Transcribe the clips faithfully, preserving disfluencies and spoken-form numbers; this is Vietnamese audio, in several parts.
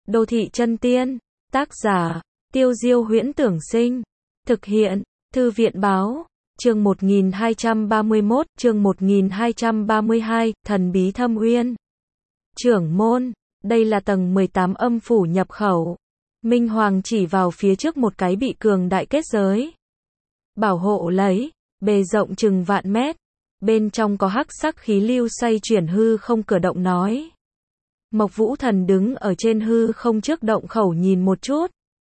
Đô thị chân tiên, tác giả, Tiêu Diêu Huyễn Tưởng Sinh, thực hiện, Thư viện Báo, chương một nghìn hai trăm ba mươi mốt, chương một nghìn hai trăm ba mươi hai, Thần bí Thâm Uyên. Trưởng môn, đây là tầng mười tám âm phủ nhập khẩu. Minh Hoàng chỉ vào phía trước một cái bị cường đại kết giới bảo hộ lấy, bề rộng chừng vạn mét, bên trong có hắc sắc khí lưu xoay chuyển hư không cửa động nói. Mộc Vũ Thần đứng ở trên hư không trước động khẩu nhìn một chút,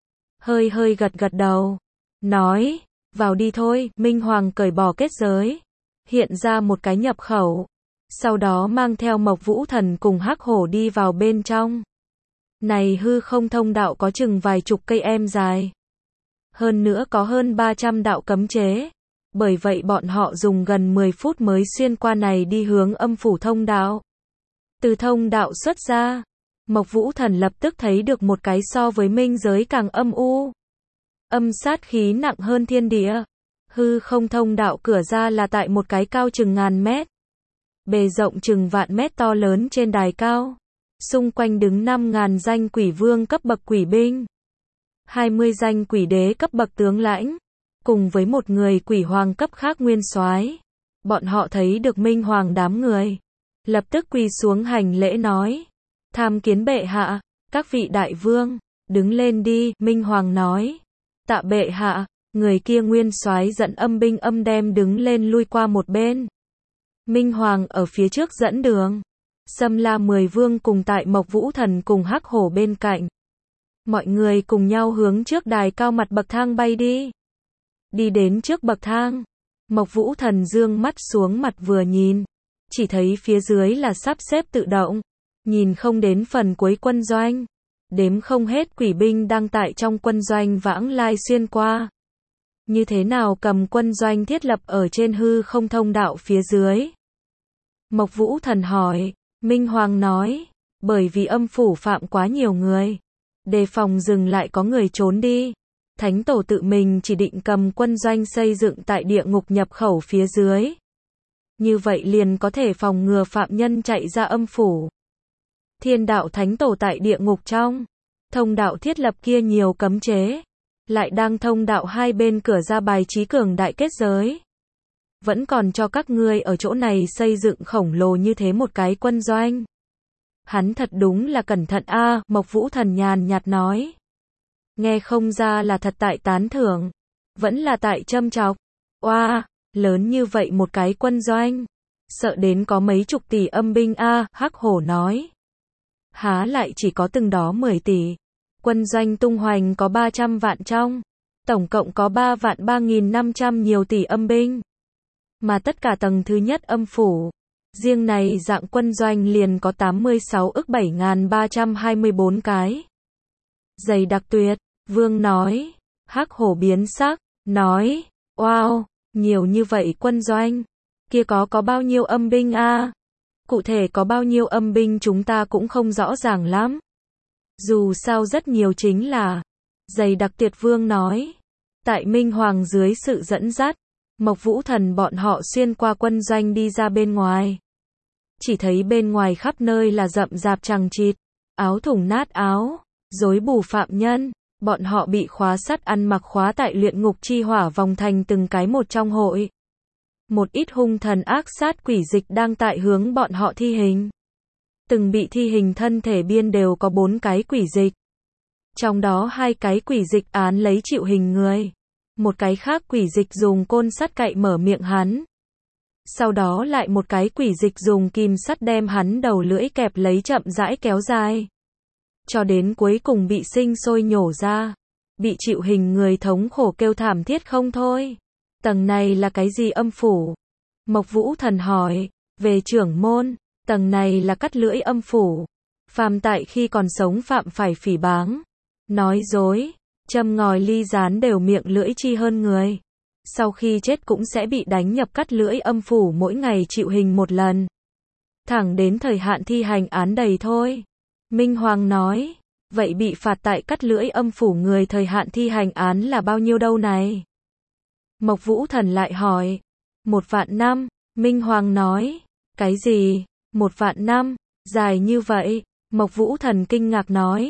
hơi hơi gật gật đầu, nói, vào đi thôi. Minh Hoàng cởi bỏ kết giới, hiện ra một cái nhập khẩu, sau đó mang theo Mộc Vũ Thần cùng Hắc Hổ đi vào bên trong. Này hư không thông đạo có chừng vài chục cây em dài, hơn nữa có hơn ba trăm đạo cấm chế, bởi vậy bọn họ dùng gần mười phút mới xuyên qua này đi hướng âm phủ thông đạo. Từ thông đạo xuất ra, Mộc Vũ Thần lập tức thấy được một cái so với minh giới càng âm u, âm sát khí nặng hơn thiên địa. Hư không thông đạo cửa ra là tại một cái cao chừng ngàn mét, bề rộng chừng vạn mét to lớn trên đài cao. Xung quanh đứng năm ngàn danh quỷ vương cấp bậc quỷ binh, hai mươi danh quỷ đế cấp bậc tướng lãnh, cùng với một người quỷ hoàng cấp khác nguyên soái. Bọn họ thấy được Minh Hoàng đám người, lập tức quỳ xuống hành lễ nói, tham kiến bệ hạ. Các vị đại vương, đứng lên đi. Minh Hoàng nói, tạ bệ hạ. Người kia nguyên soái dẫn âm binh âm đem đứng lên lui qua một bên. Minh Hoàng ở phía trước dẫn đường, Xâm La mười vương cùng tại Mộc Vũ Thần cùng Hắc Hổ bên cạnh. Mọi người cùng nhau hướng trước đài cao mặt bậc thang bay đi. Đi đến trước bậc thang, Mộc Vũ Thần dương mắt xuống mặt vừa nhìn, chỉ thấy phía dưới là sắp xếp tự động, nhìn không đến phần cuối quân doanh, đếm không hết quỷ binh đang tại trong quân doanh vãng lai xuyên qua. Như thế nào cầm quân doanh thiết lập ở trên hư không thông đạo phía dưới? Mộc Vũ Thần hỏi. Minh Hoàng nói, bởi vì âm phủ phạm quá nhiều người, đề phòng dừng lại có người trốn đi, Thánh Tổ tự mình chỉ định cầm quân doanh xây dựng tại địa ngục nhập khẩu phía dưới. Như vậy liền có thể phòng ngừa phạm nhân chạy ra âm phủ. Thiên đạo Thánh Tổ tại địa ngục trong thông đạo thiết lập kia nhiều cấm chế, lại đang thông đạo hai bên cửa ra bài trí cường đại kết giới. Vẫn còn cho các ngươi ở chỗ này xây dựng khổng lồ như thế một cái quân doanh. Hắn thật đúng là cẩn thận a. À, Mộc Vũ Thần nhàn nhạt nói. Nghe không ra là thật tại tán thưởng, vẫn là tại châm chọc. Oa, wow, lớn như vậy một cái quân doanh, sợ đến có mấy chục tỷ âm binh a. À, Hắc Hổ nói. Há lại chỉ có từng đó mười tỷ. Quân doanh tung hoành có ba trăm vạn trong, tổng cộng có ba vạn ba nghìn năm trăm nhiều tỷ âm binh. Mà tất cả tầng thứ nhất âm phủ, riêng này dạng quân doanh liền có tám mươi sáu ức bảy nghìn ba trăm hai mươi bốn cái. Dày đặc tuyệt, vương nói. Hắc Hổ biến sắc, nói, wow, nhiều như vậy quân doanh, kia có có bao nhiêu âm binh a? À? Cụ thể có bao nhiêu âm binh chúng ta cũng không rõ ràng lắm. Dù sao rất nhiều chính là, dày đặc tuyệt vương nói. Tại Minh Hoàng dưới sự dẫn dắt, Mộc Vũ Thần bọn họ xuyên qua quân doanh đi ra bên ngoài. Chỉ thấy bên ngoài khắp nơi là rậm rạp chằng chịt, áo thủng nát áo, rối bù phạm nhân, bọn họ bị khóa sắt ăn mặc khóa tại luyện ngục chi hỏa vòng thành từng cái một trong hội. Một ít hung thần ác sát quỷ dịch đang tại hướng bọn họ thi hình. Từng bị thi hình thân thể biên đều có bốn cái quỷ dịch. Trong đó hai cái quỷ dịch án lấy chịu hình người. Một cái khác quỷ dịch dùng côn sắt cạy mở miệng hắn. Sau đó lại một cái quỷ dịch dùng kim sắt đem hắn đầu lưỡi kẹp lấy chậm rãi kéo dài. Cho đến cuối cùng bị sinh sôi nhổ ra. Bị chịu hình người thống khổ kêu thảm thiết không thôi. Tầng này là cái gì âm phủ? Mộc Vũ Thần hỏi. Về trưởng môn, tầng này là cắt lưỡi âm phủ. Phàm tại khi còn sống phạm phải phỉ báng, nói dối, châm ngòi ly gián đều miệng lưỡi chi hơn người. Sau khi chết cũng sẽ bị đánh nhập cắt lưỡi âm phủ mỗi ngày chịu hình một lần. Thẳng đến thời hạn thi hành án đầy thôi. Minh Hoàng nói, vậy bị phạt tại cắt lưỡi âm phủ người thời hạn thi hành án là bao nhiêu đâu này? Mộc Vũ Thần lại hỏi, một vạn năm. Minh Hoàng nói, cái gì? Một vạn năm? Dài như vậy? Mộc Vũ Thần kinh ngạc nói,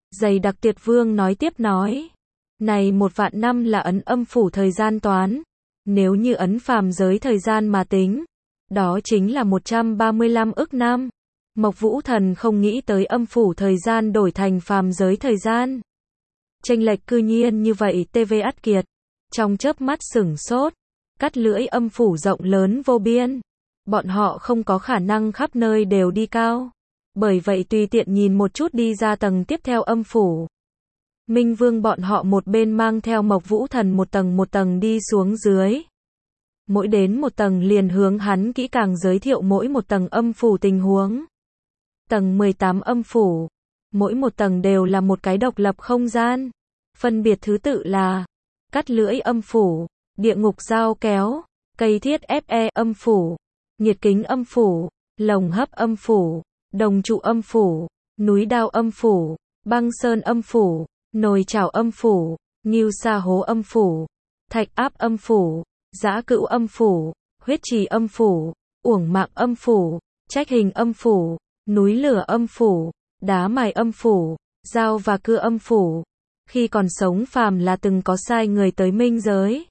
Dày đặc Tuyệt Vương nói tiếp nói. Này một vạn năm là ấn âm phủ thời gian toán. Nếu như ấn phàm giới thời gian mà tính, đó chính là một trăm ba mươi lăm ức năm. Mộc Vũ Thần không nghĩ tới âm phủ thời gian đổi thành phàm giới thời gian. Chênh lệch cư nhiên như vậy. tê vê Át Kiệt trong chớp mắt sửng sốt. Cắt lưỡi âm phủ rộng lớn vô biên. Bọn họ không có khả năng khắp nơi đều đi cao. Bởi vậy tùy tiện nhìn một chút đi ra tầng tiếp theo âm phủ. Minh Vương bọn họ một bên mang theo Mộc Vũ Thần một tầng một tầng đi xuống dưới. Mỗi đến một tầng liền hướng hắn kỹ càng giới thiệu mỗi một tầng âm phủ tình huống. Tầng mười tám âm phủ. Mỗi một tầng đều là một cái độc lập không gian. Phân biệt thứ tự là cắt lưỡi âm phủ, địa ngục dao kéo, cây thiết ép e âm phủ, nhiệt kính âm phủ, lồng hấp âm phủ, đồng trụ âm phủ, núi đao âm phủ, băng sơn âm phủ, nồi chảo âm phủ, ngưu sa hố âm phủ, thạch áp âm phủ, dã cữu âm phủ, huyết trì âm phủ, uổng mạng âm phủ, trách hình âm phủ, núi lửa âm phủ, đá mài âm phủ, dao và cưa âm phủ. Khi còn sống phàm là từng có sai người tới minh giới.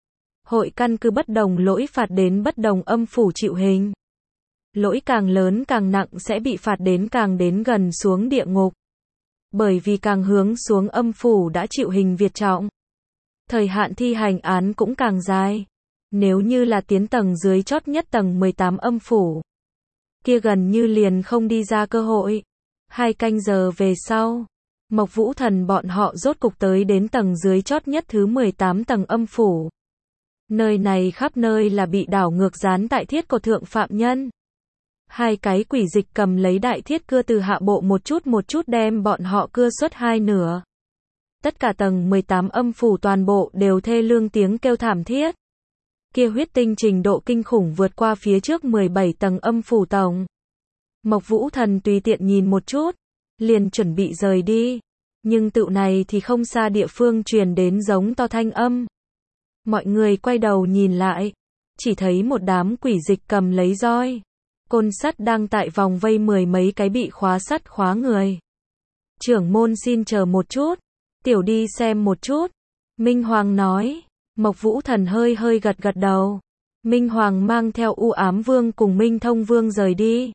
Hội căn cứ bất đồng lỗi phạt đến bất đồng âm phủ chịu hình. Lỗi càng lớn càng nặng sẽ bị phạt đến càng đến gần xuống địa ngục. Bởi vì càng hướng xuống âm phủ đã chịu hình việt trọng. Thời hạn thi hành án cũng càng dài. Nếu như là tiến tầng dưới chót nhất tầng mười tám âm phủ, kia gần như liền không đi ra cơ hội. Hai canh giờ về sau, Mộc Vũ Thần bọn họ rốt cục tới đến tầng dưới chót nhất thứ mười tám tầng âm phủ. Nơi này khắp nơi là bị đảo ngược dán tại thiết cột thượng phạm nhân. Hai cái quỷ dịch cầm lấy đại thiết cưa từ hạ bộ một chút một chút đem bọn họ cưa xuất hai nửa. Tất cả tầng mười tám âm phủ toàn bộ đều thê lương tiếng kêu thảm thiết. Kia huyết tinh trình độ kinh khủng vượt qua phía trước mười bảy tầng âm phủ tổng. Mộc Vũ Thần tùy tiện nhìn một chút, liền chuẩn bị rời đi. Nhưng tựu này thì không xa địa phương truyền đến giống to thanh âm. Mọi người quay đầu nhìn lại, chỉ thấy một đám quỷ dịch cầm lấy roi, côn sắt đang tại vòng vây mười mấy cái bị khóa sắt khóa người. Trưởng môn xin chờ một chút, tiểu đi xem một chút. Minh Hoàng nói. Mộc Vũ Thần hơi hơi gật gật đầu. Minh Hoàng mang theo U Ám Vương cùng Minh Thông Vương rời đi.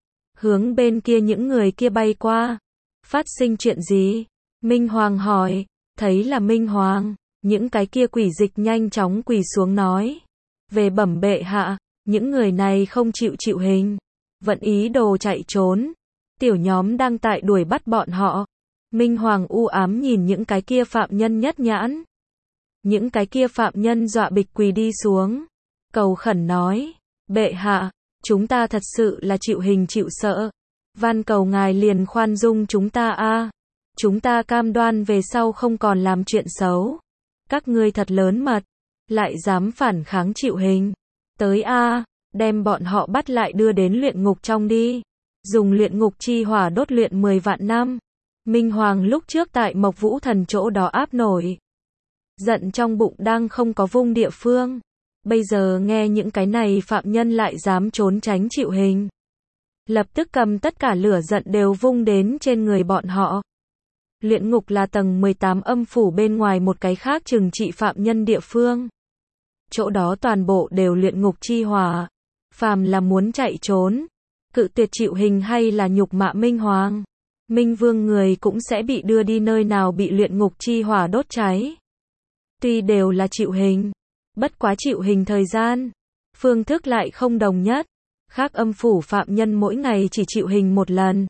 Hướng bên kia những người kia bay qua. Phát sinh chuyện gì? Minh Hoàng hỏi. Thấy là Minh Hoàng. Những cái kia quỷ dịch nhanh chóng quỳ xuống nói. Về bẩm bệ hạ, những người này không chịu chịu hình. Vẫn ý đồ chạy trốn. Tiểu nhóm đang tại đuổi bắt bọn họ. Minh Hoàng u ám nhìn những cái kia phạm nhân nhất nhãn. Những cái kia phạm nhân dọa bịch quỳ đi xuống. Cầu khẩn nói. Bệ hạ, chúng ta thật sự là chịu hình chịu sợ. Van cầu ngài liền khoan dung chúng ta a. Chúng ta cam đoan về sau không còn làm chuyện xấu. Các ngươi thật lớn mật, lại dám phản kháng chịu hình. Tới a, đem bọn họ bắt lại đưa đến luyện ngục trong đi. Dùng luyện ngục chi hỏa đốt luyện mười vạn năm. Minh Hoàng lúc trước tại Mộc Vũ Thần chỗ đó áp nổi. Giận trong bụng đang không có vung địa phương. Bây giờ nghe những cái này phạm nhân lại dám trốn tránh chịu hình. Lập tức cầm tất cả lửa giận đều vung đến trên người bọn họ. Luyện ngục là tầng mười tám âm phủ bên ngoài một cái khác trừng trị phạm nhân địa phương. Chỗ đó toàn bộ đều luyện ngục chi hỏa. Phàm là muốn chạy trốn, cự tuyệt chịu hình hay là nhục mạ Minh Hoàng, Minh Vương người cũng sẽ bị đưa đi nơi nào bị luyện ngục chi hỏa đốt cháy. Tuy đều là chịu hình, bất quá chịu hình thời gian, phương thức lại không đồng nhất. Khác âm phủ phạm nhân mỗi ngày chỉ chịu hình một lần.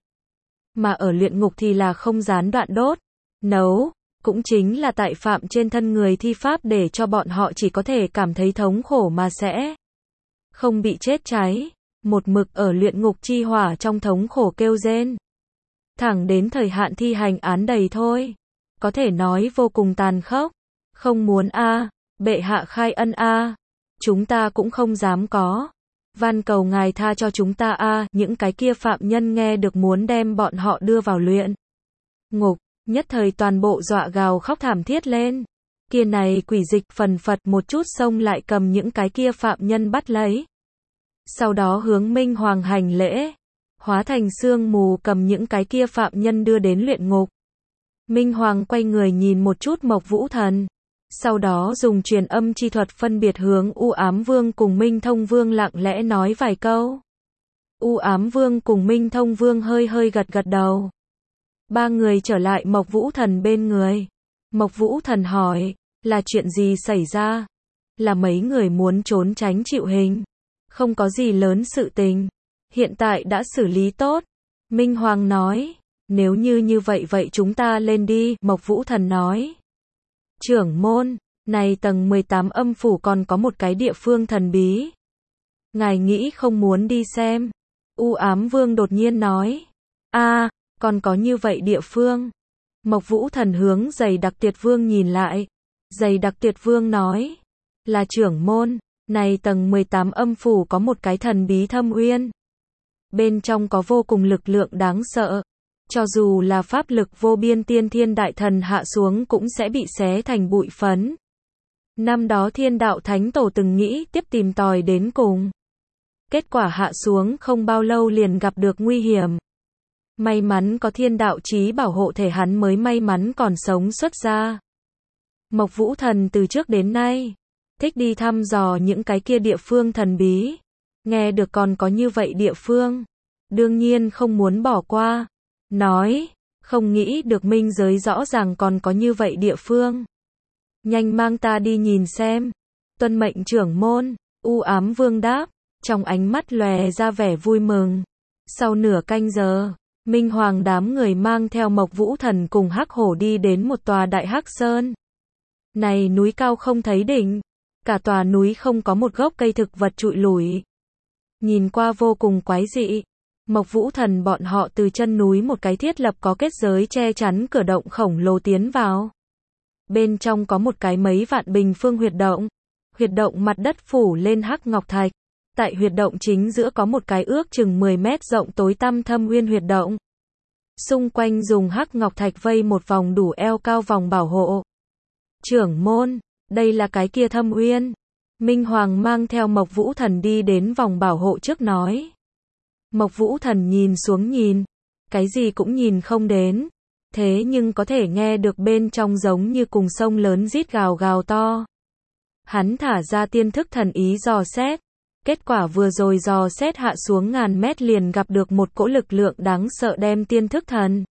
Mà ở luyện ngục thì là không gián đoạn đốt, nấu, cũng chính là tại phạm trên thân người thi pháp để cho bọn họ chỉ có thể cảm thấy thống khổ mà sẽ không bị chết cháy. Một mực ở luyện ngục chi hỏa trong thống khổ kêu rên. Thẳng đến thời hạn thi hành án đầy thôi. Có thể nói vô cùng tàn khốc. Không muốn a, à, bệ hạ khai ân a, à. Chúng ta cũng không dám có. Van cầu ngài tha cho chúng ta a, à. Những cái kia phạm nhân nghe được muốn đem bọn họ đưa vào luyện ngục, nhất thời toàn bộ dọa gào khóc thảm thiết lên. Kia này quỷ dịch phần phật một chút xông lại cầm những cái kia phạm nhân bắt lấy. Sau đó hướng Minh Hoàng hành lễ, hóa thành sương mù cầm những cái kia phạm nhân đưa đến luyện ngục. Minh Hoàng quay người nhìn một chút Mộc Vũ Thần. Sau đó dùng truyền âm chi thuật phân biệt hướng U Ám Vương cùng Minh Thông Vương lặng lẽ nói vài câu. U Ám Vương cùng Minh Thông Vương hơi hơi gật gật đầu. Ba người trở lại Mộc Vũ Thần bên người. Mộc Vũ Thần hỏi, là chuyện gì xảy ra? Là mấy người muốn trốn tránh chịu hình. Không có gì lớn sự tình. Hiện tại đã xử lý tốt. Minh Hoàng nói, nếu như như vậy vậy chúng ta lên đi, Mộc Vũ Thần nói. Trưởng môn, này tầng mười tám âm phủ còn có một cái địa phương thần bí. Ngài nghĩ không muốn đi xem. U Ám Vương đột nhiên nói. a à, còn có như vậy địa phương. Mộc Vũ Thần hướng Giày Đặc Tiệt Vương nhìn lại. Giày Đặc Tiệt Vương nói. Là trưởng môn, này tầng mười tám âm phủ có một cái thần bí thâm uyên. Bên trong có vô cùng lực lượng đáng sợ. Cho dù là pháp lực vô biên tiên thiên đại thần hạ xuống cũng sẽ bị xé thành bụi phấn. Năm đó Thiên Đạo Thánh Tổ từng nghĩ tiếp tìm tòi đến cùng. Kết quả hạ xuống không bao lâu liền gặp được nguy hiểm. May mắn có thiên đạo chí bảo hộ thể hắn mới may mắn còn sống xuất ra. Mộc Vũ Thần từ trước đến nay thích đi thăm dò những cái kia địa phương thần bí. Nghe được còn có như vậy địa phương, đương nhiên không muốn bỏ qua. Nói, không nghĩ được minh giới rõ ràng còn có như vậy địa phương. Nhanh mang ta đi nhìn xem. Tuân mệnh trưởng môn, U Ám Vương đáp, trong ánh mắt lòe ra vẻ vui mừng. Sau nửa canh giờ, Minh Hoàng đám người mang theo Mộc Vũ Thần cùng Hắc Hổ đi đến một tòa đại hắc sơn. Này núi cao không thấy đỉnh, cả tòa núi không có một gốc cây thực vật trụi lủi. Nhìn qua vô cùng quái dị. Mộc Vũ Thần bọn họ từ chân núi một cái thiết lập có kết giới che chắn cửa động khổng lồ tiến vào. Bên trong có một cái mấy vạn bình phương huyệt động. Huyệt động mặt đất phủ lên hắc ngọc thạch. Tại huyệt động chính giữa có một cái ước chừng mười mét rộng tối tăm thâm uyên huyệt động. Xung quanh dùng hắc ngọc thạch vây một vòng đủ eo cao vòng bảo hộ. Trưởng môn, đây là cái kia thâm uyên. Minh Hoàng mang theo Mộc Vũ Thần đi đến vòng bảo hộ trước nói. Mộc Vũ Thần nhìn xuống nhìn, cái gì cũng nhìn không đến, thế nhưng có thể nghe được bên trong giống như cùng sông lớn rít gào gào to. Hắn thả ra tiên thức thần ý dò xét, kết quả vừa rồi dò xét hạ xuống ngàn mét liền gặp được một cỗ lực lượng đáng sợ đem tiên thức thần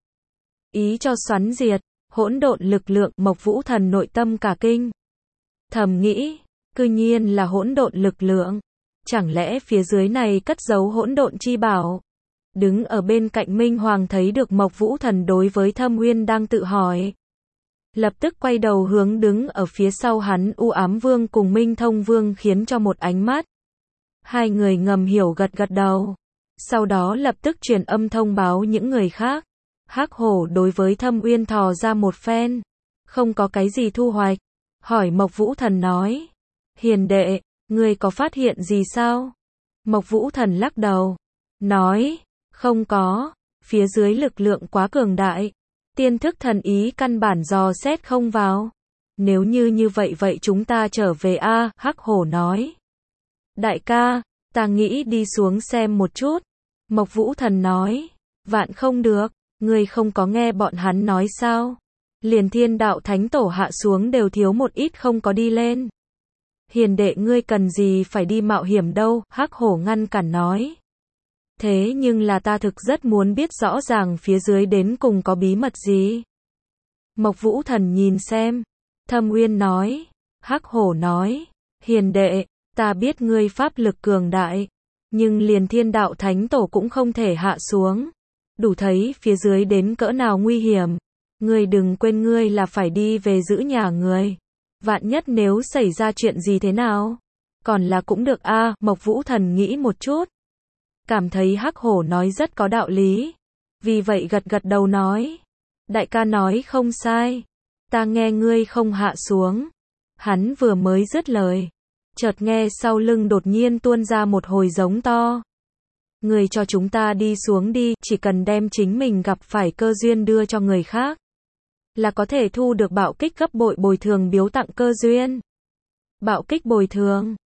ý cho xoắn diệt, hỗn độn lực lượng. Mộc Vũ Thần nội tâm cả kinh, thầm nghĩ, cư nhiên là hỗn độn lực lượng. Chẳng lẽ phía dưới này cất giấu hỗn độn chi bảo? Đứng ở bên cạnh Minh Hoàng thấy được Mộc Vũ Thần đối với Thâm Uyên đang tự hỏi. Lập tức quay đầu hướng đứng ở phía sau hắn U Ám Vương cùng Minh Thông Vương khiến cho một ánh mắt. Hai người ngầm hiểu gật gật đầu. Sau đó lập tức truyền âm thông báo những người khác. Hắc Hổ đối với Thâm Uyên thò ra một phen. Không có cái gì thu hoạch. Hỏi Mộc Vũ Thần nói. Hiền đệ, ngươi có phát hiện gì sao? Mộc Vũ Thần lắc đầu. Nói, không có. Phía dưới lực lượng quá cường đại. Tiên thức thần ý căn bản dò xét không vào. Nếu như như vậy vậy chúng ta trở về a, Hắc Hổ nói. Đại ca, ta nghĩ đi xuống xem một chút. Mộc Vũ Thần nói. Vạn không được, ngươi không có nghe bọn hắn nói sao? Liền Thiên Đạo Thánh Tổ hạ xuống đều thiếu một ít không có đi lên. Hiền đệ ngươi cần gì phải đi mạo hiểm đâu, Hắc Hổ ngăn cản nói. Thế nhưng là ta thực rất muốn biết rõ ràng phía dưới đến cùng có bí mật gì. Mộc Vũ Thần nhìn xem. Thâm Uyên nói. Hắc Hổ nói. Hiền đệ, ta biết ngươi pháp lực cường đại. Nhưng liền Thiên Đạo Thánh Tổ cũng không thể hạ xuống. Đủ thấy phía dưới đến cỡ nào nguy hiểm. Ngươi đừng quên ngươi là phải đi về giữ nhà người. Vạn nhất nếu xảy ra chuyện gì thế nào? Còn là cũng được a, à, Mộc Vũ Thần nghĩ một chút. Cảm thấy Hắc Hổ nói rất có đạo lý. Vì vậy gật gật đầu nói. Đại ca nói không sai. Ta nghe ngươi không hạ xuống. Hắn vừa mới dứt lời. Chợt nghe sau lưng đột nhiên tuôn ra một hồi giống to. Người cho chúng ta đi xuống đi, chỉ cần đem chính mình gặp phải cơ duyên đưa cho người khác. Là có thể thu được bạo kích gấp bội bồi thường biếu tặng cơ duyên. Bạo kích bồi thường.